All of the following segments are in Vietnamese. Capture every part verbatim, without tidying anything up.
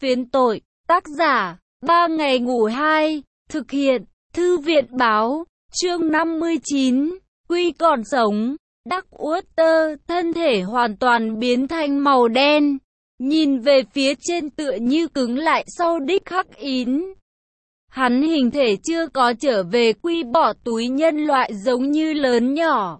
Phiến tội, tác giả, ba ngày ngủ hai, thực hiện, thư viện báo, chương năm mươi chín, Quy còn sống. Darkwater, thân thể hoàn toàn biến thành màu đen, nhìn về phía trên tựa như cứng lại sau đích khắc ín. Hắn hình thể chưa có trở về quy bỏ túi nhân loại giống như lớn nhỏ,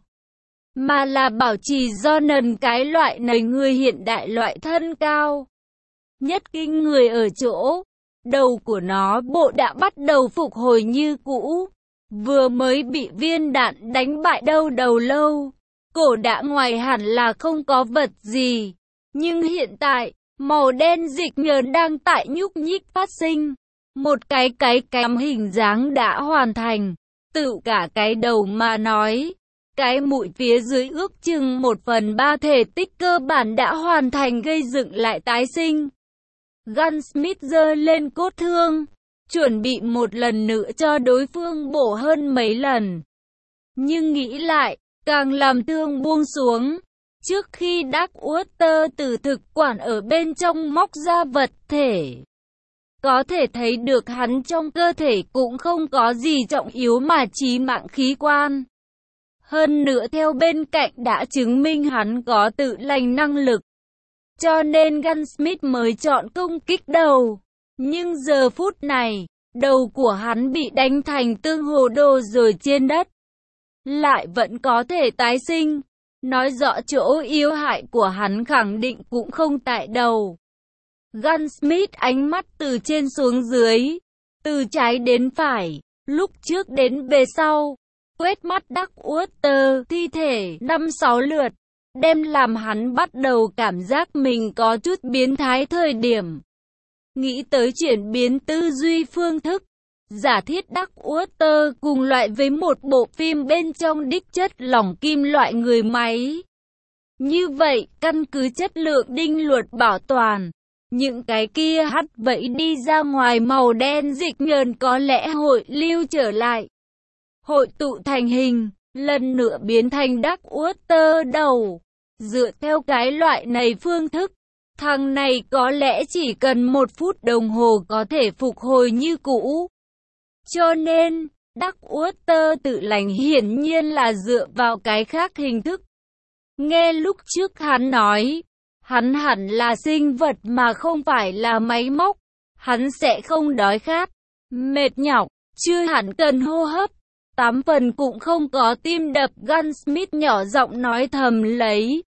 mà là bảo trì do nần cái loại này người hiện đại loại thân cao. Nhất kinh người ở chỗ, đầu của nó bộ đã bắt đầu phục hồi như cũ, vừa mới bị viên đạn đánh bại đâu đầu lâu. Cổ đã ngoài hẳn là không có vật gì, nhưng hiện tại, màu đen dịch nhờn đang tại nhúc nhích phát sinh. Một cái cái kém hình dáng đã hoàn thành, tự cả cái đầu mà nói. Cái mũi phía dưới ước chừng một phần ba thể tích cơ bản đã hoàn thành gây dựng lại tái sinh. Gunsmith giơ lên cốt thương, chuẩn bị một lần nữa cho đối phương bổ hơn mấy lần. Nhưng nghĩ lại, càng làm thương buông xuống. Trước khi Darkwater từ thực quản ở bên trong móc ra vật thể, có thể thấy được hắn trong cơ thể cũng không có gì trọng yếu mà chí mạng khí quan. Hơn nữa theo bên cạnh đã chứng minh hắn có tự lành năng lực, cho nên Gunsmith mới chọn công kích đầu. Nhưng giờ phút này, đầu của hắn bị đánh thành tương hồ đồ rồi trên đất, lại vẫn có thể tái sinh, nói rõ chỗ yếu hại của hắn khẳng định cũng không tại đầu. Gunsmith ánh mắt từ trên xuống dưới, từ trái đến phải, lúc trước đến về sau, quét mắt Darkwater thi thể năm sáu lượt, đem làm hắn bắt đầu cảm giác mình có chút biến thái thời điểm. Nghĩ tới chuyển biến tư duy phương thức, giả thiết Darkwater cùng loại với một bộ phim bên trong đích chất lỏng kim loại người máy. Như vậy, căn cứ chất lượng đinh luật bảo toàn, những cái kia hắt vẫy đi ra ngoài màu đen dịch nhờn có lẽ hội lưu trở lại, hội tụ thành hình, lần nữa biến thành Darkwater đầu. Dựa theo cái loại này phương thức, thằng này có lẽ chỉ cần một phút đồng hồ có thể phục hồi như cũ. Cho nên, Darkwater tự lành hiển nhiên là dựa vào cái khác hình thức. Nghe lúc trước hắn nói, hắn hẳn là sinh vật mà không phải là máy móc. Hắn sẽ không đói khát, mệt nhọc, chưa hẳn cần hô hấp, tám phần cũng không có tim đập. Gunsmith nhỏ giọng nói thầm lấy.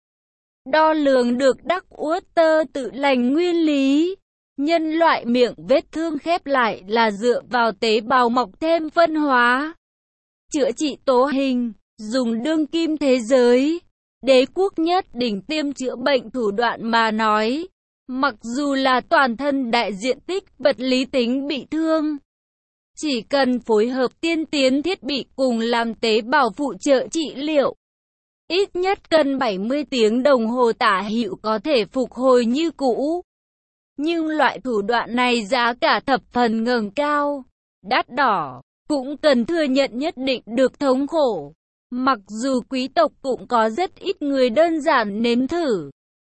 Đo lường được Darkwater tự lành nguyên lý. Nhân loại miệng vết thương khép lại là dựa vào tế bào mọc thêm phân hóa, chữa trị tố hình, dùng đương kim thế giới, đế quốc nhất đỉnh tiêm chữa bệnh thủ đoạn mà nói. Mặc dù là toàn thân đại diện tích vật lý tính bị thương, chỉ cần phối hợp tiên tiến thiết bị cùng làm tế bào phụ trợ trị liệu, ít nhất cần bảy mươi tiếng đồng hồ tả hữu có thể phục hồi như cũ. Nhưng loại thủ đoạn này giá cả thập phần ngẩng cao, đắt đỏ, cũng cần thừa nhận nhất định được thống khổ. Mặc dù quý tộc cũng có rất ít người đơn giản nếm thử.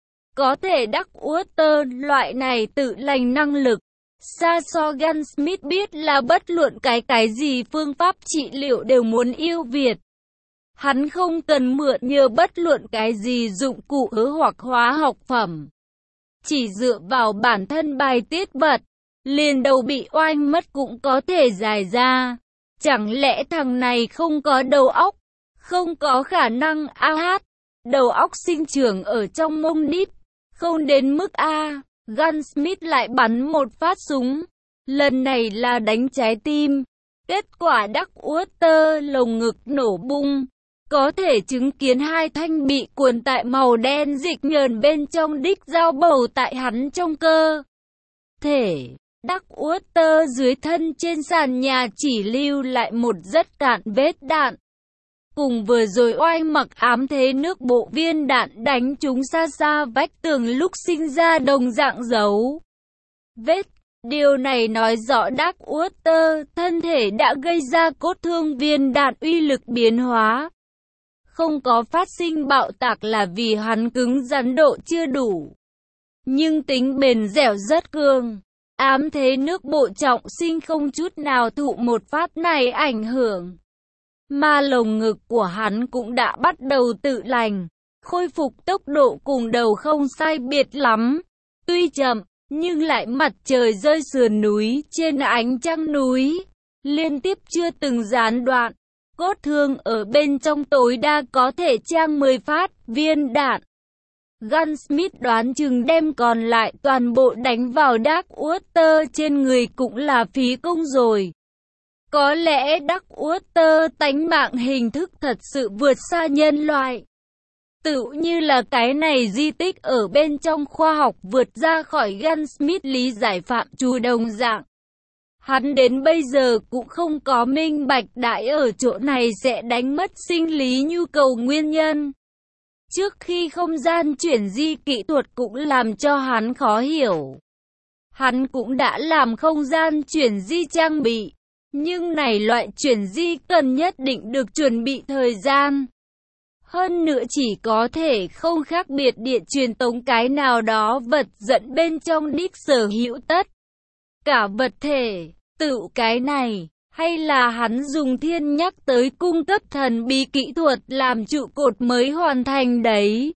Có thể Darkwater loại này tự lành năng lực, xa so Gunsmith biết là bất luận cái cái gì phương pháp trị liệu đều muốn yêu Việt. Hắn không cần mượn nhờ bất luận cái gì dụng cụ hứa hoặc hóa học phẩm. Chỉ dựa vào bản thân bài tiết vật, liền đầu bị oanh mất cũng có thể giải ra. Chẳng lẽ thằng này không có đầu óc, không có khả năng a hát, đầu óc sinh trưởng ở trong mông đít, không đến mức A. Gunsmith lại bắn một phát súng, lần này là đánh trái tim. Kết quả Darkwater lồng ngực nổ bung. Có thể chứng kiến hai thanh bị cuốn tại màu đen dịch nhờn bên trong đích dao bầu tại hắn trong cơ thể. Darkwater dưới thân trên sàn nhà chỉ lưu lại một rất cạn vết đạn. Cùng vừa rồi oanh mặc ám thế nước bộ viên đạn đánh trúng xa xa vách tường lúc sinh ra đồng dạng dấu vết. Điều này nói rõ Darkwater thân thể đã gây ra cốt thương viên đạn uy lực biến hóa. Không có phát sinh bạo tạc là vì hắn cứng rắn độ chưa đủ. Nhưng tính bền dẻo rất cường. Ám thế nước bộ trọng sinh không chút nào thụ một phát này ảnh hưởng. Mà lồng ngực của hắn cũng đã bắt đầu tự lành, khôi phục tốc độ cùng đầu không sai biệt lắm. Tuy chậm, nhưng lại mặt trời rơi sườn núi trên ánh trăng núi, liên tiếp chưa từng gián đoạn. Cốt thương ở bên trong tối đa có thể trang mười phát viên đạn. Gunsmith đoán chừng đem còn lại toàn bộ đánh vào Darkwater trên người cũng là phí công rồi. Có lẽ Darkwater tánh mạng hình thức thật sự vượt xa nhân loại. Tự như là cái này di tích ở bên trong khoa học vượt ra khỏi Gunsmith lý giải phạm trù đồng dạng. Hắn đến bây giờ cũng không có minh bạch đại ở chỗ này sẽ đánh mất sinh lý nhu cầu nguyên nhân. Trước khi không gian chuyển di kỹ thuật cũng làm cho hắn khó hiểu. Hắn cũng đã làm không gian chuyển di trang bị, nhưng này loại chuyển di cần nhất định được chuẩn bị thời gian. Hơn nữa chỉ có thể không khác biệt điện truyền tống cái nào đó vật dẫn bên trong đích sở hữu tất cả vật thể, tự cái này, hay là hắn dùng thiên nhắc tới cung cấp thần bí kỹ thuật làm trụ cột mới hoàn thành đấy.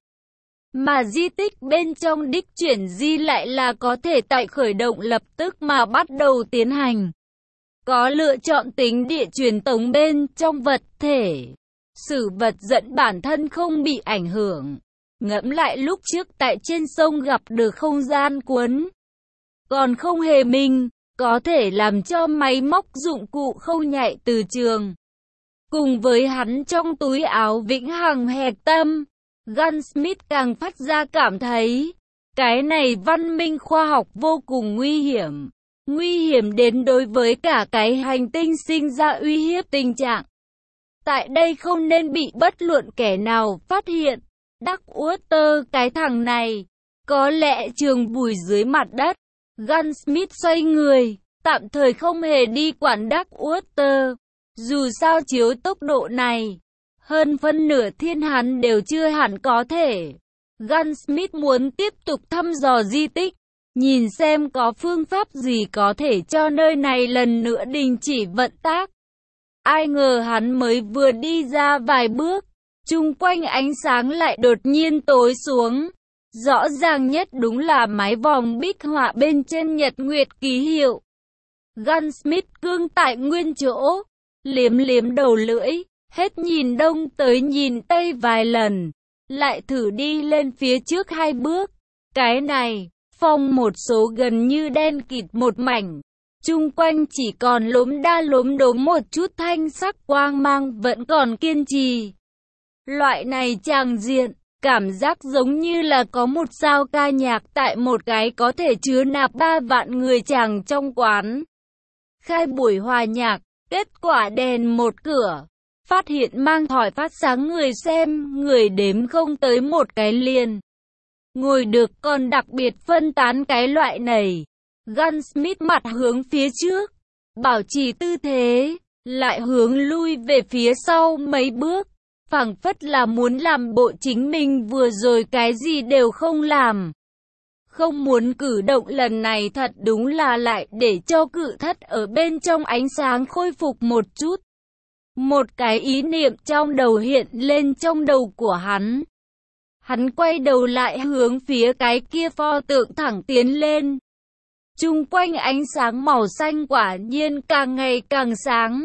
Mà di tích bên trong đích chuyển di lại là có thể tại khởi động lập tức mà bắt đầu tiến hành. Có lựa chọn tính địa truyền tống bên trong vật thể. Sử vật dẫn bản thân không bị ảnh hưởng. Ngẫm lại lúc trước tại trên sông gặp được không gian cuốn. Còn không hề minh, có thể làm cho máy móc dụng cụ không nhạy từ trường. Cùng với hắn trong túi áo vĩnh hằng hẹp tâm, Gunsmith càng phát ra cảm thấy, cái này văn minh khoa học vô cùng nguy hiểm. Nguy hiểm đến đối với cả cái hành tinh sinh ra uy hiếp tình trạng. Tại đây không nên bị bất luận kẻ nào phát hiện. Darkwater cái thằng này, có lẽ trường vùi dưới mặt đất. Gunsmith xoay người, tạm thời không hề đi quản Darkwater. Dù sao chiếu tốc độ này, hơn phân nửa thiên hắn đều chưa hẳn có thể. Gunsmith muốn tiếp tục thăm dò di tích, nhìn xem có phương pháp gì có thể cho nơi này lần nữa đình chỉ vận tác. Ai ngờ hắn mới vừa đi ra vài bước, chung quanh ánh sáng lại đột nhiên tối xuống. Rõ ràng nhất đúng là mái vòng bích họa bên trên nhật nguyệt ký hiệu. Gunsmith cương tại nguyên chỗ, liếm liếm đầu lưỡi, hết nhìn đông tới nhìn tây vài lần, lại thử đi lên phía trước hai bước. Cái này, phong một số gần như đen kịt một mảnh, chung quanh chỉ còn lốm đa lốm đốm một chút thanh sắc quang mang vẫn còn kiên trì. Loại này tràng diện, cảm giác giống như là có một sao ca nhạc tại một cái có thể chứa nạp ba vạn người chàng trong quán. Khai buổi hòa nhạc, kết quả đèn một cửa, phát hiện mang thỏi phát sáng người xem, người đếm không tới một cái liền. Ngồi được còn đặc biệt phân tán cái loại này. Gunsmith mặt hướng phía trước, bảo trì tư thế, lại hướng lui về phía sau mấy bước, phảng phất là muốn làm bộ chính mình vừa rồi cái gì đều không làm. Không muốn cử động lần này thật đúng là lại để cho cự thất ở bên trong ánh sáng khôi phục một chút. Một cái ý niệm trong đầu hiện lên trong đầu của hắn. Hắn quay đầu lại hướng phía cái kia pho tượng thẳng tiến lên. Chung quanh ánh sáng màu xanh quả nhiên càng ngày càng sáng.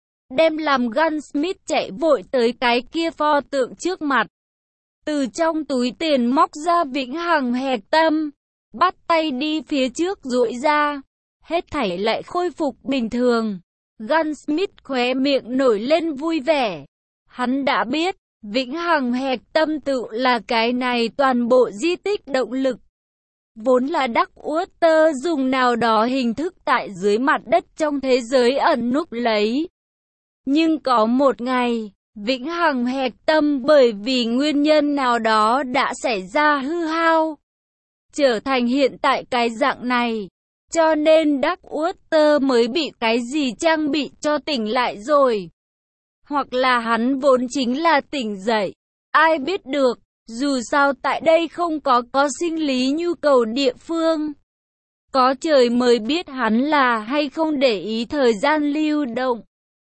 Đem làm Gunsmith chạy vội tới cái kia pho tượng trước mặt. Từ trong túi tiền móc ra vĩnh hằng hẹp tâm, bắt tay đi phía trước duỗi ra. Hết thảy lại khôi phục bình thường. Gunsmith khóe miệng nổi lên vui vẻ. Hắn đã biết, vĩnh hằng hẹp tâm tự là cái này toàn bộ di tích động lực. Vốn là Darkwater dùng nào đó hình thức tại dưới mặt đất trong thế giới ẩn núp lấy. Nhưng có một ngày, vĩnh hằng hẹp tâm bởi vì nguyên nhân nào đó đã xảy ra hư hao, trở thành hiện tại cái dạng này. Cho nên Darkwater mới bị cái gì trang bị cho tỉnh lại rồi. Hoặc là hắn vốn chính là tỉnh dậy. Ai biết được, dù sao tại đây không có có sinh lý nhu cầu địa phương. Có trời mới biết hắn là hay không để ý thời gian lưu động.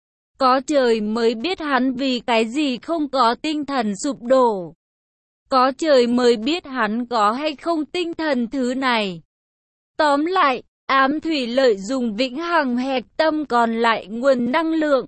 Có trời mới biết hắn vì cái gì không có tinh thần sụp đổ. Có trời mới biết hắn có hay không tinh thần thứ này. Tóm lại, ám thủy lợi dùng vĩnh hằng hạch tâm còn lại nguồn năng lượng,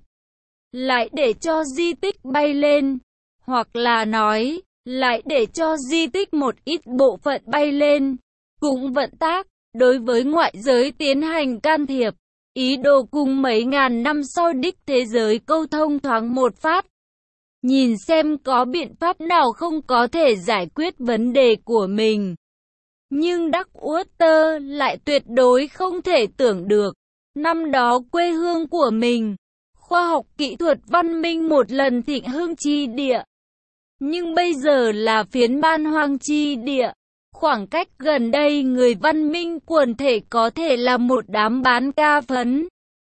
lại để cho di tích bay lên, hoặc là nói, lại để cho di tích một ít bộ phận bay lên, cũng vận tác, đối với ngoại giới tiến hành can thiệp, ý đồ cùng mấy ngàn năm sau đích thế giới câu thông thoáng một phát. Nhìn xem có biện pháp nào không có thể giải quyết vấn đề của mình. Nhưng Darkwater lại tuyệt đối không thể tưởng được, năm đó quê hương của mình, khoa học kỹ thuật văn minh một lần thịnh hưng chi địa. Nhưng bây giờ là phiến man hoang chi địa, khoảng cách gần đây người văn minh quần thể có thể là một đám bán ca phấn.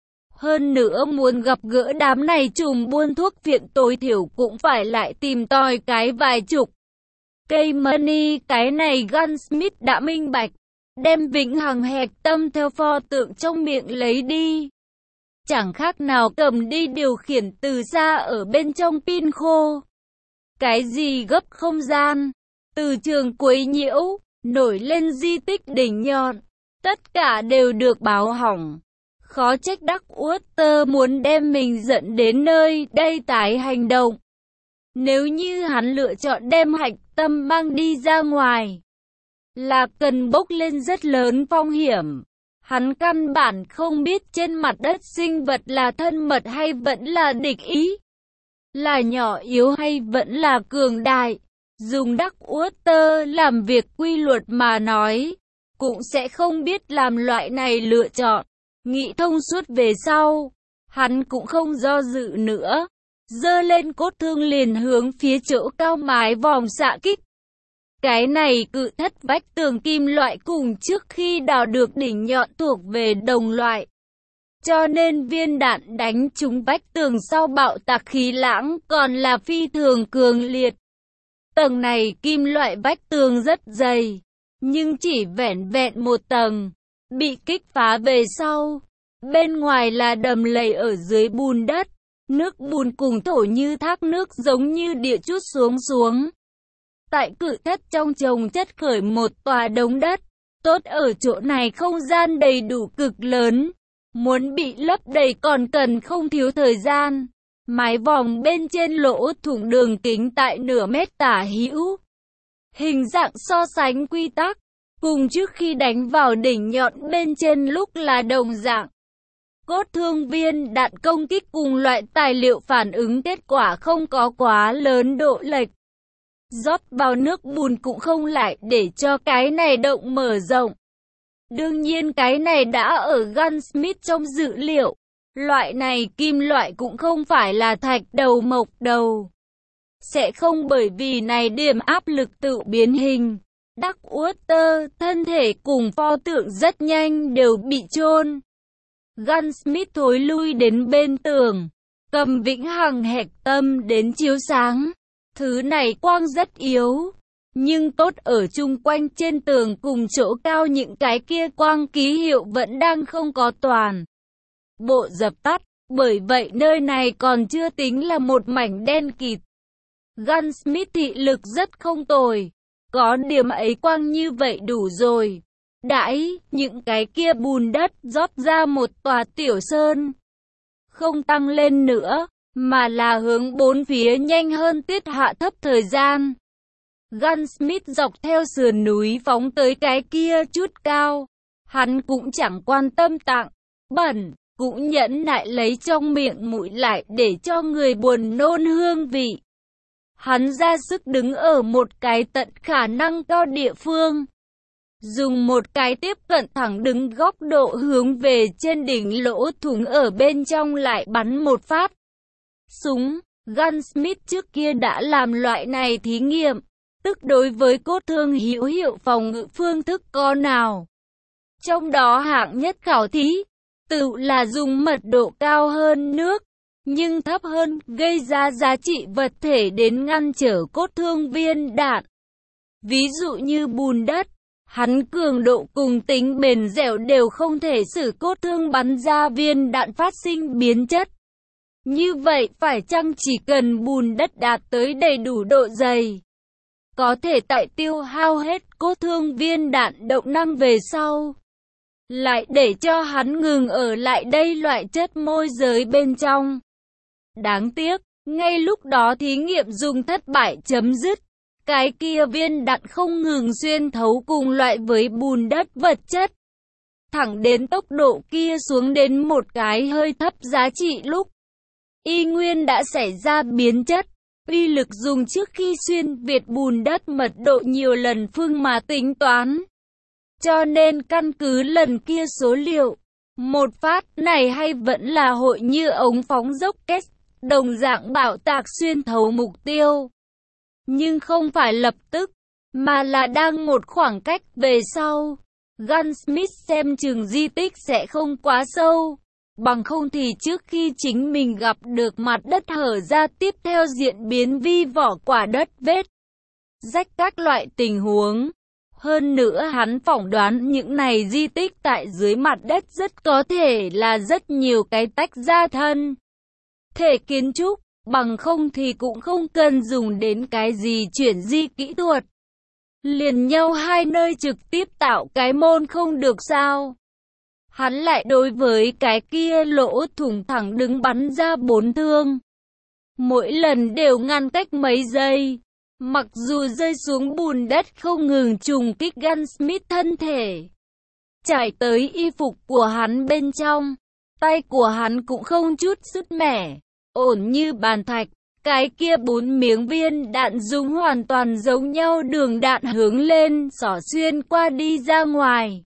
Hơn nữa muốn gặp gỡ đám này trùm buôn thuốc viện tối thiểu cũng phải lại tìm tòi cái vài chục cây money. Cái này Gunsmith đã minh bạch, đem vĩnh hằng hạch tâm theo pho tượng trong miệng lấy đi. Chẳng khác nào cầm đi điều khiển từ xa ở bên trong pin khô. Cái gì gấp không gian, từ trường quấy nhiễu, nổi lên di tích đỉnh nhọn, tất cả đều được báo hỏng. Khó trách Darkwater muốn đem mình dẫn đến nơi đây tái hành động. Nếu như hắn lựa chọn đem hạch tâm mang đi ra ngoài, là cần bốc lên rất lớn phong hiểm. Hắn căn bản không biết trên mặt đất sinh vật là thân mật hay vẫn là địch ý, là nhỏ yếu hay vẫn là cường đại. Dùng Darkwater làm việc quy luật mà nói, cũng sẽ không biết làm loại này lựa chọn. Nghĩ thông suốt về sau, hắn cũng không do dự nữa, giơ lên cốt thương liền hướng phía chỗ cao mái vòm xạ kích. Cái này cự thất vách tường kim loại cùng trước khi đào được đỉnh nhọn thuộc về đồng loại. Cho nên viên đạn đánh trúng vách tường sau bạo tạc khí lãng còn là phi thường cường liệt. Tầng này kim loại vách tường rất dày, nhưng chỉ vẻn vẹn một tầng, bị kích phá về sau. Bên ngoài là đầm lầy ở dưới bùn đất, nước bùn cùng thổ như thác nước giống như địa trút xuống xuống. Tại cự thất trong chồng chất khởi một tòa đống đất, tốt ở chỗ này không gian đầy đủ cực lớn, muốn bị lấp đầy còn cần không thiếu thời gian. Mái vòm bên trên lỗ thủng đường kính tại nửa mét tả hữu. Hình dạng so sánh quy tắc, cùng trước khi đánh vào đỉnh nhọn bên trên lúc là đồng dạng. Cốt thương viên đạn công kích cùng loại tài liệu phản ứng kết quả không có quá lớn độ lệch. Rót vào nước bùn cũng không lại để cho cái này động mở rộng. Đương nhiên cái này đã ở Gunsmith trong dữ liệu. Loại này kim loại cũng không phải là thạch đầu mộc đầu. Sẽ không bởi vì này điểm áp lực tự biến hình. Darkwater, thân thể cùng pho tượng rất nhanh đều bị chôn. Gunsmith thối lui đến bên tường, cầm vĩnh hằng hạch tâm đến chiếu sáng. Thứ này quang rất yếu, nhưng tốt ở chung quanh trên tường cùng chỗ cao những cái kia quang ký hiệu vẫn đang không có toàn bộ dập tắt, bởi vậy nơi này còn chưa tính là một mảnh đen kịt. Gunsmith thị lực rất không tồi, có điểm ấy quang như vậy đủ rồi. Đãi, những cái kia bùn đất rót ra một tòa tiểu sơn. Không tăng lên nữa, mà là hướng bốn phía nhanh hơn tiết hạ thấp thời gian. Gunsmith dọc theo sườn núi phóng tới cái kia chút cao. Hắn cũng chẳng quan tâm tặng, bẩn, cũng nhẫn nại lấy trong miệng mũi lại để cho người buồn nôn hương vị. Hắn ra sức đứng ở một cái tận khả năng cao địa phương. Dùng một cái tiếp cận thẳng đứng góc độ hướng về trên đỉnh lỗ thủng ở bên trong lại bắn một phát. Súng, Gunsmith trước kia đã làm loại này thí nghiệm, tức đối với cốt thương hữu hiệu phòng ngự phương thức có nào. Trong đó hạng nhất khảo thí, tự là dùng mật độ cao hơn nước, nhưng thấp hơn, gây ra giá trị vật thể đến ngăn trở cốt thương viên đạn. Ví dụ như bùn đất, Hắn cường độ cùng tính bền dẻo đều không thể sử cốt thương bắn ra viên đạn phát sinh biến chất. Như vậy phải chăng chỉ cần bùn đất đạt tới đầy đủ độ dày, có thể tại tiêu hao hết cốt thương viên đạn động năng về sau, lại để cho hắn ngừng ở lại đây loại chất môi giới bên trong. Đáng tiếc, ngay lúc đó thí nghiệm dùng thất bại chấm dứt. Cái kia viên đạn không ngừng xuyên thấu cùng loại với bùn đất vật chất, thẳng đến tốc độ kia xuống đến một cái hơi thấp giá trị lúc y nguyên đã xảy ra biến chất. Uy lực dùng trước khi xuyên việt bùn đất mật độ nhiều lần phương mà tính toán. Cho nên căn cứ lần kia số liệu, một phát này hay vẫn là hội như ống phóng rocket, đồng dạng bạo tạc xuyên thấu mục tiêu. Nhưng không phải lập tức, mà là đang một khoảng cách về sau. Gunsmith xem chừng di tích sẽ không quá sâu, bằng không thì trước khi chính mình gặp được mặt đất hở ra tiếp theo diễn biến vi vỏ quả đất vết rách các loại tình huống. Hơn nữa hắn phỏng đoán những này di tích tại dưới mặt đất rất có thể là rất nhiều cái tách ra thân thể kiến trúc, bằng không thì cũng không cần dùng đến cái gì chuyển di kỹ thuật. Liền nhau hai nơi trực tiếp tạo cái môn không được sao? Hắn lại đối với cái kia lỗ thủng thẳng đứng bắn ra bốn thương. Mỗi lần đều ngăn cách mấy giây. Mặc dù rơi xuống bùn đất không ngừng trùng kích Gunsmith thân thể, trải tới y phục của hắn bên trong, tay của hắn cũng không chút sứt mẻ, ổn như bàn thạch. Cái kia bốn miếng viên đạn dùng hoàn toàn giống nhau đường đạn hướng lên xỏ xuyên qua đi ra ngoài.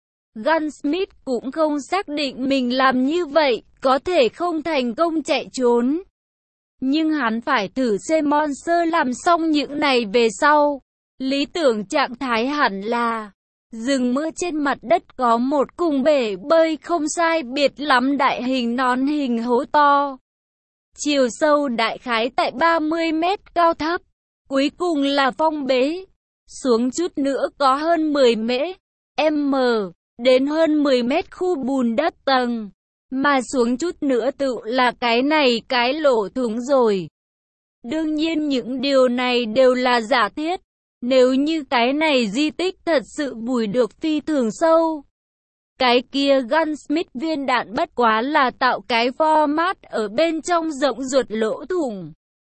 Gunsmith cũng không xác định mình làm như vậy có thể không thành công chạy trốn. Nhưng hắn phải thử xem Monster làm xong những này về sau. Lý tưởng trạng thái hẳn là rừng mưa trên mặt đất có một cùng bể bơi không sai biệt lắm đại hình nón hình hố to. Chiều sâu đại khái tại ba mươi mét cao thấp. Cuối cùng là phong bế. Xuống chút nữa có hơn mười mét, m, đến hơn mười mét khu bùn đất tầng. Mà xuống chút nữa tự là cái này cái lỗ thủng rồi. Đương nhiên những điều này đều là giả thiết. Nếu như cái này di tích thật sự vùi được phi thường sâu, cái kia Gunsmith viên đạn bất quá là tạo cái format ở bên trong rộng ruột lỗ thủng.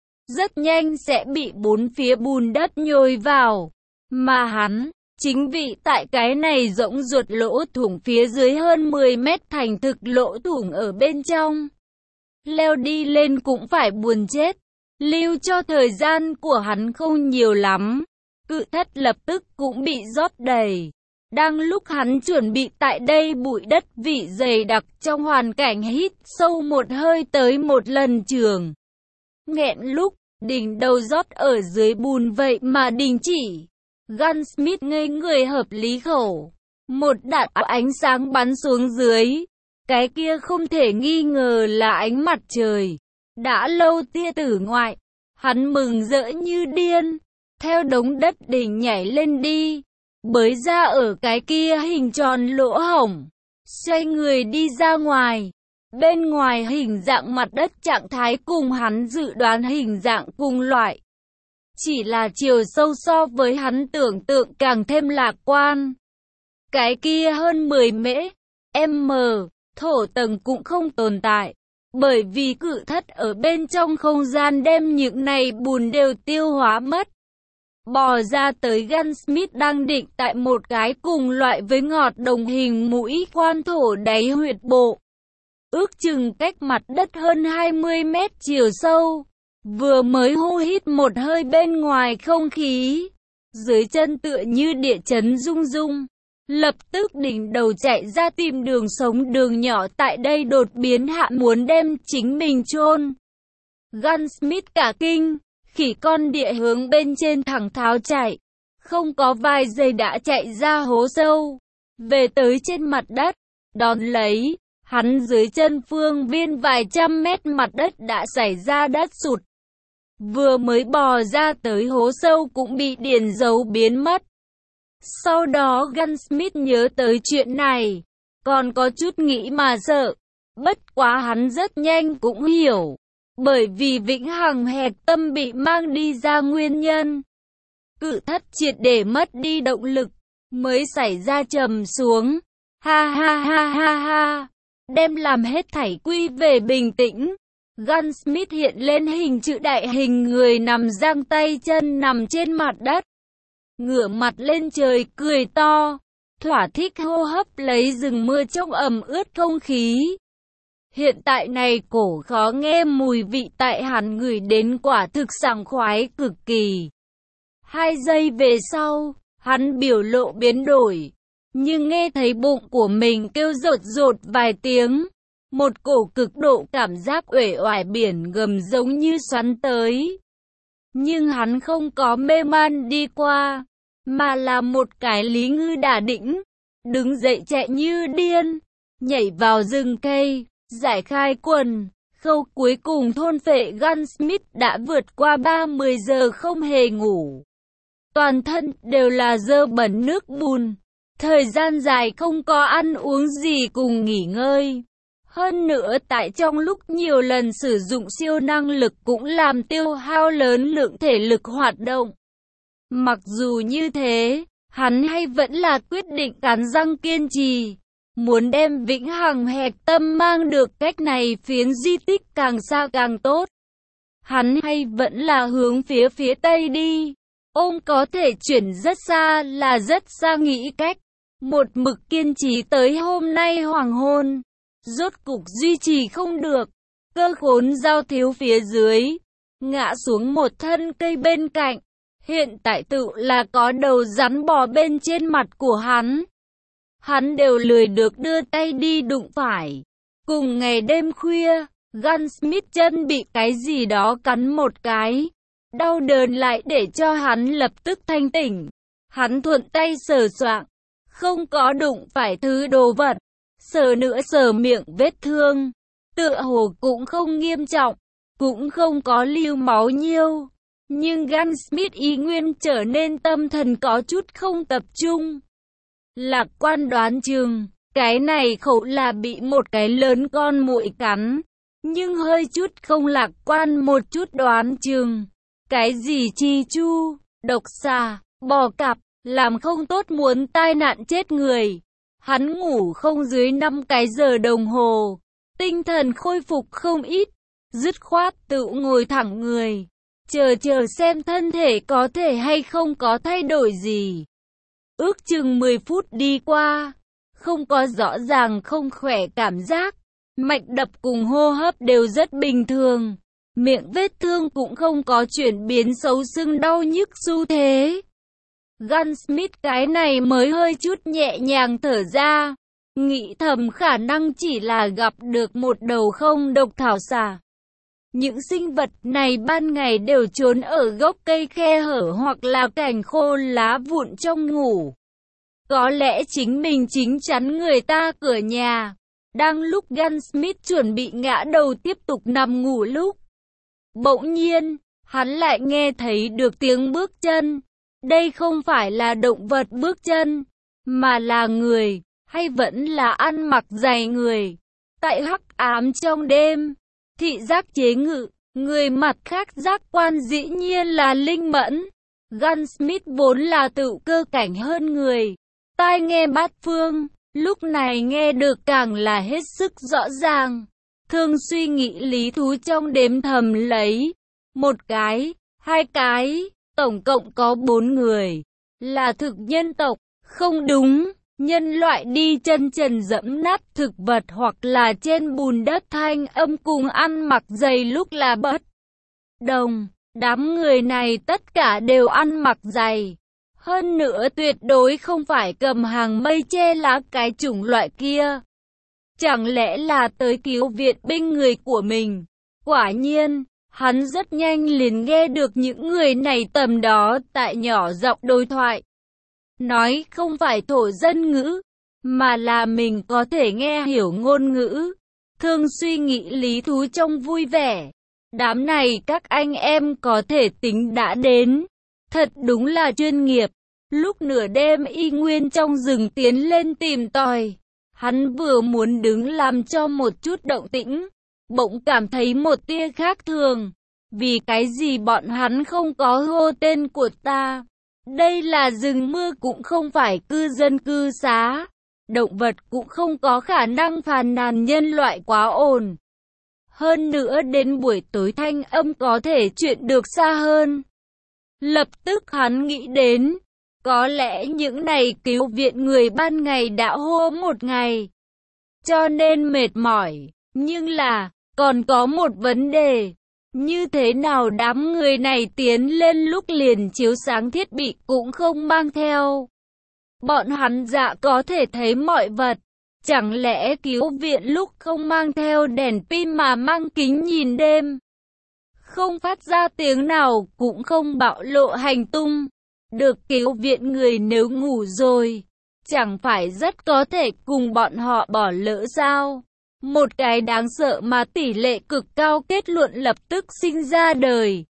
Rất nhanh sẽ bị bốn phía bùn đất nhồi vào. Mà hắn, chính vì tại cái này rộng ruột lỗ thủng phía dưới hơn mười mét thành thực lỗ thủng ở bên trong. Leo đi lên cũng phải buồn chết. Lưu cho thời gian của hắn không nhiều lắm. Cự thất lập tức cũng bị rót đầy. Đang lúc hắn chuẩn bị tại đây bụi đất vị dày đặc trong hoàn cảnh hít sâu một hơi tới một lần trường. Nghẹn lúc, đỉnh đầu rót ở dưới bùn vậy mà đình chỉ. Gunsmith ngây người hợp lý khẩu. Một đạn ánh sáng bắn xuống dưới. Cái kia không thể nghi ngờ là ánh mặt trời. Đã lâu tia tử ngoại. Hắn mừng rỡ như điên. Theo đống đất đỉnh nhảy lên đi. Bới ra ở cái kia hình tròn lỗ hổng. Xoay người đi ra ngoài. Bên ngoài hình dạng mặt đất trạng thái cùng hắn dự đoán hình dạng cùng loại. Chỉ là chiều sâu so với hắn tưởng tượng càng thêm lạc quan. Cái kia hơn mười mét, m, thổ tầng cũng không tồn tại. Bởi vì cự thất ở bên trong không gian đem những này bùn đều tiêu hóa mất. Bò ra tới Gunsmith đang định tại một cái cùng loại với ngọt đồng hình mũi khoan thổ đáy huyệt bộ. Ước chừng cách mặt đất hơn hai mươi mét chiều sâu. Vừa mới hô hít một hơi bên ngoài không khí. Dưới chân tựa như địa chấn rung rung. Lập tức đỉnh đầu chạy ra tìm đường sống đường nhỏ tại đây đột biến hạ muốn đem chính mình chôn. Gunsmith cả kinh. Khỉ con địa hướng bên trên thẳng tháo chạy. Không có vài giây đã chạy ra hố sâu. Về tới trên mặt đất. Đón lấy. Hắn dưới chân phương viên vài trăm mét mặt đất đã xảy ra đất sụt. Vừa mới bò ra tới hố sâu cũng bị điền dấu biến mất. Sau đó Gunsmith nhớ tới chuyện này, còn có chút nghĩ mà sợ. Bất quá hắn rất nhanh cũng hiểu, bởi vì Vĩnh Hằng hẹp tâm bị mang đi ra nguyên nhân. Cự thất triệt để mất đi động lực, mới xảy ra trầm xuống. Ha ha ha ha ha, đem làm hết thảy quy về bình tĩnh. Gunsmith hiện lên hình chữ đại hình người nằm giang tay chân nằm trên mặt đất. Ngửa mặt lên trời cười to, thỏa thích hô hấp lấy rừng mưa trong ẩm ướt không khí. Hiện tại này cổ khó nghe mùi vị tại hắn ngửi đến quả thực sảng khoái cực kỳ. Hai giây về sau, hắn biểu lộ biến đổi, nhưng nghe thấy bụng của mình kêu rột rột vài tiếng. Một cổ cực độ cảm giác uể oải biển gầm giống như xoắn tới. Nhưng hắn không có mê man đi qua, mà là một cái lý ngư đả đĩnh, đứng dậy chạy như điên, nhảy vào rừng cây, giải khai quần. Khâu cuối cùng thôn phệ Gunsmith đã vượt qua ba mươi giờ không hề ngủ. Toàn thân đều là dơ bẩn nước bùn, thời gian dài không có ăn uống gì cùng nghỉ ngơi. Hơn nữa tại trong lúc nhiều lần sử dụng siêu năng lực cũng làm tiêu hao lớn lượng thể lực hoạt động. Mặc dù như thế, hắn hay vẫn là quyết định cắn răng kiên trì, muốn đem Vĩnh Hằng hẹp tâm mang được cách này phiến di tích càng xa càng tốt. Hắn hay vẫn là hướng phía phía tây đi, ôm có thể chuyển rất xa là rất xa nghĩ cách, một mực kiên trì tới hôm nay hoàng hôn. Rốt cục duy trì không được, cơ khốn giao thiếu phía dưới, ngã xuống một thân cây bên cạnh. Hiện tại tự là có đầu rắn bò bên trên mặt của hắn. Hắn đều lười được đưa tay đi đụng phải. Cùng ngày đêm khuya, Gunsmith chân bị cái gì đó cắn một cái. Đau đớn lại để cho hắn lập tức thanh tỉnh. Hắn thuận tay sờ soạng, không có đụng phải thứ đồ vật. Sờ nữa sờ miệng vết thương, tựa hồ cũng không nghiêm trọng, cũng không có lưu máu nhiều. Nhưng Gunsmith ý nguyên trở nên tâm thần có chút không tập trung. Lạc quan đoán chừng, cái này khẩu là bị một cái lớn con muỗi cắn. Nhưng hơi chút không lạc quan một chút đoán chừng, cái gì chi chu, độc xà, bò cạp, làm không tốt muốn tai nạn chết người. Hắn ngủ không dưới năm cái giờ đồng hồ, tinh thần khôi phục không ít, dứt khoát tự ngồi thẳng người, chờ chờ xem thân thể có thể hay không có thay đổi gì. Ước chừng mười phút đi qua, không có rõ ràng không khỏe cảm giác, mạch đập cùng hô hấp đều rất bình thường, miệng vết thương cũng không có chuyển biến xấu sưng đau nhức xu thế. Gunsmith cái này mới hơi chút nhẹ nhàng thở ra, nghĩ thầm khả năng chỉ là gặp được một đầu không độc thảo xà. Những sinh vật này ban ngày đều trốn ở gốc cây khe hở hoặc là cành khô lá vụn trong ngủ. Có lẽ chính mình chính chắn người ta cửa nhà. Đang lúc Gunsmith chuẩn bị ngã đầu tiếp tục nằm ngủ lúc, bỗng nhiên, hắn lại nghe thấy được tiếng bước chân. Đây không phải là động vật bước chân, mà là người, hay vẫn là ăn mặc dày người. Tại hắc ám trong đêm, thị giác chế ngự, người mặt khác giác quan dĩ nhiên là linh mẫn. Gunsmith vốn là tự cơ cảnh hơn người, tai nghe bát phương, lúc này nghe được càng là hết sức rõ ràng. Thường suy nghĩ lý thú trong đếm thầm lấy, một cái, hai cái, tổng cộng có bốn người, là thực nhân tộc, không đúng, nhân loại đi chân trần dẫm nát thực vật hoặc là trên bùn đất thanh âm cùng ăn mặc dày lúc là bất đồng. Đám người này tất cả đều ăn mặc dày, hơn nữa tuyệt đối không phải cầm hàng mây che lá cái chủng loại kia. Chẳng lẽ là tới cứu viện binh người của mình? Quả nhiên, hắn rất nhanh liền nghe được những người này tầm đó tại nhỏ giọng đối thoại. Nói không phải thổ dân ngữ, mà là mình có thể nghe hiểu ngôn ngữ. Thường suy nghĩ lý thú trong vui vẻ. Đám này các anh em có thể tính đã đến. Thật đúng là chuyên nghiệp. Lúc nửa đêm y nguyên trong rừng tiến lên tìm tòi. Hắn vừa muốn đứng làm cho một chút động tĩnh, bỗng cảm thấy một tia khác thường. Vì cái gì bọn hắn không có hô tên của ta? Đây là rừng mưa cũng không phải cư dân cư xá. Động vật cũng không có khả năng phàn nàn nhân loại quá ồn. Hơn nữa đến buổi tối thanh âm có thể chuyện được xa hơn. Lập tức hắn nghĩ đến, có lẽ những này cứu viện người ban ngày đã hô một ngày, cho nên mệt mỏi. Nhưng là, còn có một vấn đề. Như thế nào đám người này tiến lên lúc liền chiếu sáng thiết bị cũng không mang theo? Bọn hắn dạ có thể thấy mọi vật. Chẳng lẽ cứu viện lúc không mang theo đèn pin mà mang kính nhìn đêm? Không phát ra tiếng nào cũng không bạo lộ hành tung. Được cứu viện người nếu ngủ rồi, chẳng phải rất có thể cùng bọn họ bỏ lỡ sao? Một cái đáng sợ mà tỷ lệ cực cao kết luận lập tức sinh ra đời.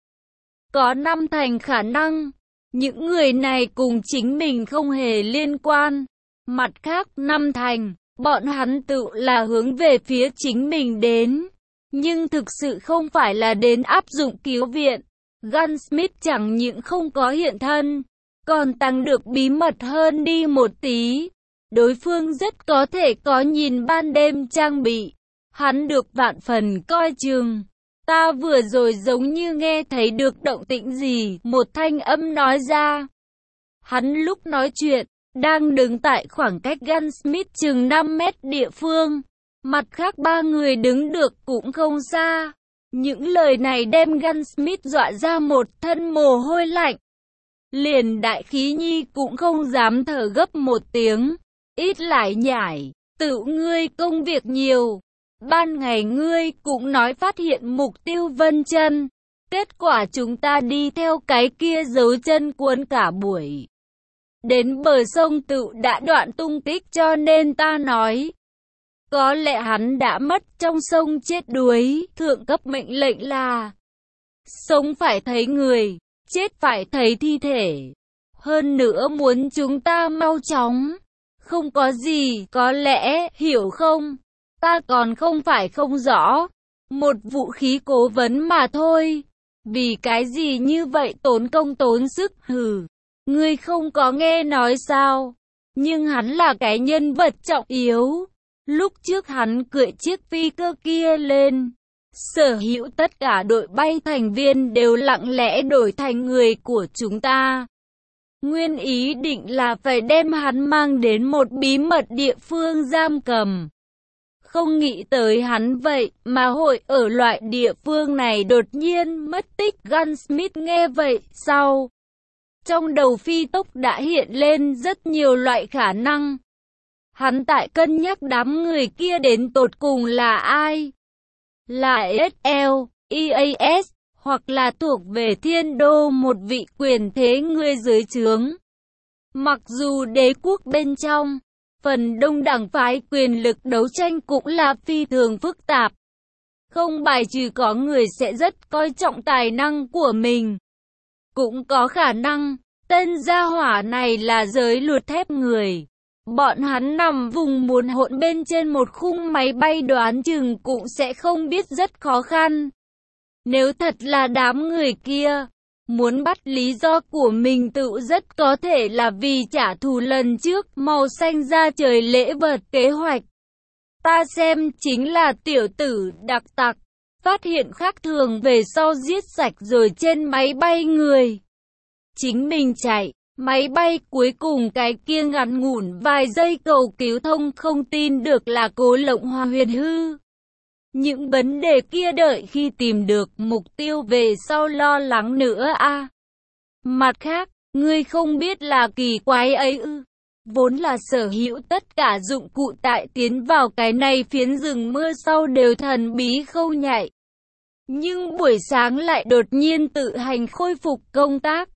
Có năm thành khả năng, những người này cùng chính mình không hề liên quan. Mặt khác năm thành, bọn hắn tự là hướng về phía chính mình đến. Nhưng thực sự không phải là đến áp dụng cứu viện. Gunsmith chẳng những không có hiện thân, còn tăng được bí mật hơn đi một tí. Đối phương rất có thể có nhìn ban đêm trang bị. Hắn được vạn phần coi chừng. Ta vừa rồi giống như nghe thấy được động tĩnh gì, một thanh âm nói ra. Hắn lúc nói chuyện, đang đứng tại khoảng cách Gunsmith chừng năm mét địa phương. Mặt khác ba người đứng được cũng không xa. Những lời này đem Gunsmith dọa ra một thân mồ hôi lạnh. Liền đại khí nhi cũng không dám thở gấp một tiếng. Ít lại nhải, tự ngươi công việc nhiều. Ban ngày ngươi cũng nói phát hiện mục tiêu Vân Chân. Kết quả chúng ta đi theo cái kia dấu chân cuốn cả buổi. Đến bờ sông tự đã đoạn tung tích cho nên ta nói. Có lẽ hắn đã mất trong sông chết đuối. Thượng cấp mệnh lệnh là sống phải thấy người, chết phải thấy thi thể. Hơn nữa muốn chúng ta mau chóng. Không có gì, có lẽ, hiểu không? Ta còn không phải không rõ. Một vũ khí cố vấn mà thôi. Vì cái gì như vậy tốn công tốn sức hừ. Ngươi không có nghe nói sao? Nhưng hắn là cái nhân vật trọng yếu. Lúc trước hắn cưỡi chiếc phi cơ kia lên. Sở hữu tất cả đội bay thành viên đều lặng lẽ đổi thành người của chúng ta. Nguyên ý định là phải đem hắn mang đến một bí mật địa phương giam cầm. Không nghĩ tới hắn vậy mà hội ở loại địa phương này đột nhiên mất tích. Gunsmith nghe vậy sau. Trong đầu phi tốc đã hiện lên rất nhiều loại khả năng. Hắn tại cân nhắc đám người kia đến tột cùng là ai? Là ét lờ, e a ét, hoặc là thuộc về thiên đô một vị quyền thế người dưới trướng. Mặc dù đế quốc bên trong, phần đông đảng phái quyền lực đấu tranh cũng là phi thường phức tạp. Không bài trừ có người sẽ rất coi trọng tài năng của mình. Cũng có khả năng, tên gia hỏa này là giới luật thép người. Bọn hắn nằm vùng muốn hỗn bên trên một khung máy bay đoán chừng cũng sẽ không biết rất khó khăn. Nếu thật là đám người kia, muốn bắt lý do của mình tự rất có thể là vì trả thù lần trước màu xanh ra trời lễ vật kế hoạch. Ta xem chính là tiểu tử đặc tặc, phát hiện khác thường về sau giết sạch rồi trên máy bay người. Chính mình chạy, máy bay cuối cùng cái kia ngắn ngủn vài giây cầu cứu thông không tin được là Cố Lộng Hoa huyền hư. Những vấn đề kia đợi khi tìm được mục tiêu về sau lo lắng nữa a. À. Mặt khác, ngươi không biết là kỳ quái ấy ư. Vốn là sở hữu tất cả dụng cụ tại tiến vào cái này phiến rừng mưa sau đều thần bí khâu nhạy. Nhưng buổi sáng lại đột nhiên tự hành khôi phục công tác.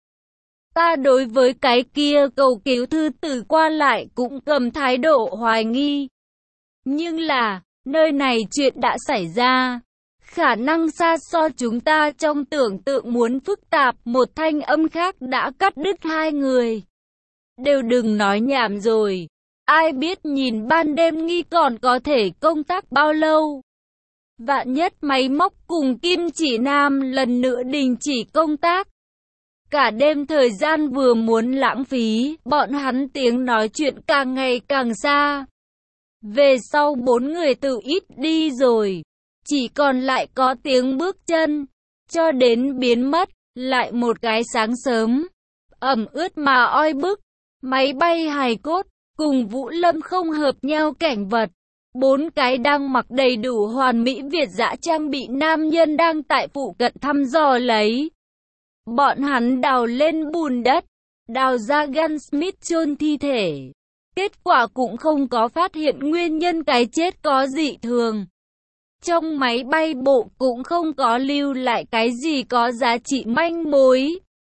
Ta đối với cái kia cầu cứu thư từ qua lại cũng cầm thái độ hoài nghi. Nhưng là, nơi này chuyện đã xảy ra. Khả năng xa so chúng ta trong tưởng tượng muốn phức tạp. Một thanh âm khác đã cắt đứt hai người. đều đừng nói nhảm rồi. Ai biết nhìn ban đêm nghi còn có thể công tác bao lâu. Vạn nhất máy móc cùng Kim Chỉ Nam lần nữa đình chỉ công tác. Cả đêm thời gian vừa muốn lãng phí, bọn hắn tiếng nói chuyện càng ngày càng xa. Về sau bốn người tự ít đi rồi, chỉ còn lại có tiếng bước chân, cho đến biến mất, lại một cái sáng sớm, ẩm ướt mà oi bức, máy bay hài cốt, cùng Vũ Lâm không hợp nhau cảnh vật. Bốn cái đang mặc đầy đủ hoàn mỹ Việt dã trang bị nam nhân đang tại phụ cận thăm dò lấy. Bọn hắn đào lên bùn đất, đào ra Gunsmith chôn thi thể. Kết quả cũng không có phát hiện nguyên nhân cái chết có dị thường. Trong máy bay bộ cũng không có lưu lại cái gì có giá trị manh mối.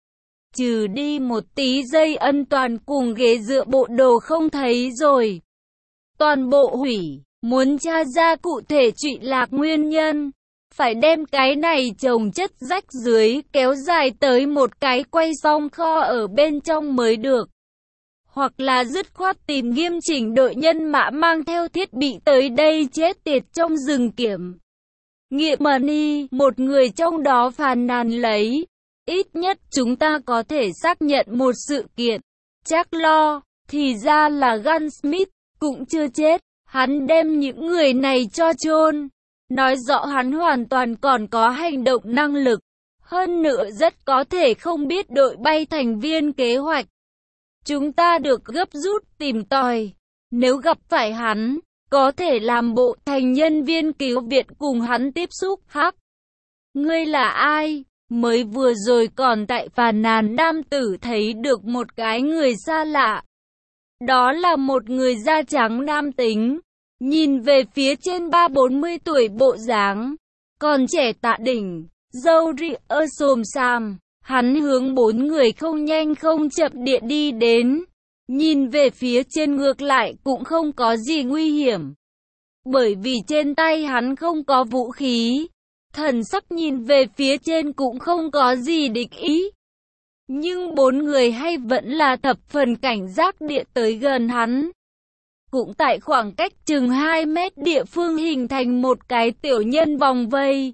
Trừ đi một tí dây an toàn cùng ghế dựa bộ đồ không thấy rồi. Toàn bộ hủy, muốn tra ra cụ thể trụy lạc nguyên nhân. Phải đem cái này chồng chất rách dưới kéo dài tới một cái quay song kho ở bên trong mới được. Hoặc là dứt khoát tìm nghiêm chỉnh đội nhân mã mang theo thiết bị tới đây chết tiệt trong rừng kiểm. Nghiệm Money, một người trong đó phàn nàn lấy. Ít nhất chúng ta có thể xác nhận một sự kiện. Chắc lo, thì ra là Gunsmith, cũng chưa chết. Hắn đem những người này cho chôn. Nói rõ hắn hoàn toàn còn có hành động năng lực. Hơn nữa rất có thể không biết đội bay thành viên kế hoạch. Chúng ta được gấp rút tìm tòi. Nếu gặp phải hắn, có thể làm bộ thành nhân viên cứu viện cùng hắn tiếp xúc. Hắc, ngươi là ai? Mới vừa rồi còn tại phàn nàn nam tử thấy được một cái người xa lạ. Đó là một người da trắng nam tính. Nhìn về phía trên ba bốn mươi tuổi bộ dáng, còn trẻ tạ đỉnh, râu ria xồm xoàm. Hắn hướng bốn người không nhanh không chậm địa đi đến. Nhìn về phía trên ngược lại cũng không có gì nguy hiểm. Bởi vì trên tay hắn không có vũ khí. Thần sắc nhìn về phía trên cũng không có gì địch ý. Nhưng bốn người hay vẫn là thập phần cảnh giác địa tới gần hắn. Cũng tại khoảng cách chừng hai mét địa phương hình thành một cái tiểu nhân vòng vây.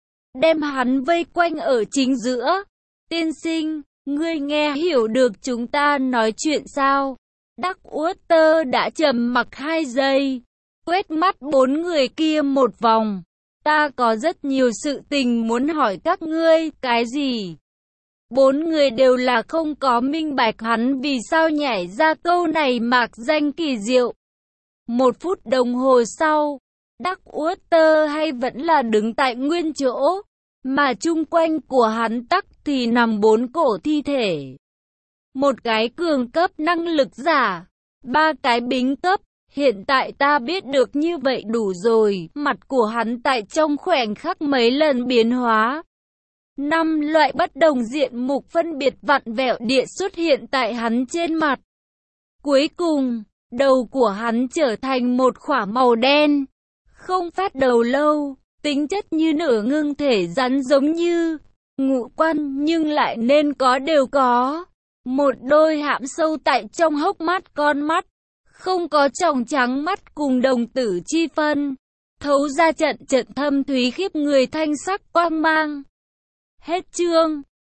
Đem hắn vây quanh ở chính giữa. Tiên sinh, ngươi nghe hiểu được chúng ta nói chuyện sao? Đắc Uất-tơ đã trầm mặc hai giây. Quét mắt bốn người kia một vòng. Ta có rất nhiều sự tình muốn hỏi các ngươi, cái gì? Bốn người đều là không có minh bạch hắn vì sao nhảy ra câu này mạc danh kỳ diệu. Một phút đồng hồ sau, Đắc Uất-tơ hay vẫn là đứng tại nguyên chỗ, mà chung quanh của hắn tắc thì nằm bốn cổ thi thể. Một cái cường cấp năng lực giả, ba cái bính cấp, hiện tại ta biết được như vậy đủ rồi, mặt của hắn tại trong khoảnh khắc mấy lần biến hóa. Năm loại bất đồng diện mục phân biệt vặn vẹo địa xuất hiện tại hắn trên mặt. Cuối cùng, đầu của hắn trở thành một khỏa màu đen, không phát đầu lâu, tính chất như nửa ngưng thể rắn giống như ngũ quan nhưng lại nên có đều có. Một đôi hãm sâu tại trong hốc mắt con mắt, không có tròng trắng mắt cùng đồng tử chi phân, thấu ra trận trận thâm thúy khiếp người thanh sắc quang mang. Hết chương.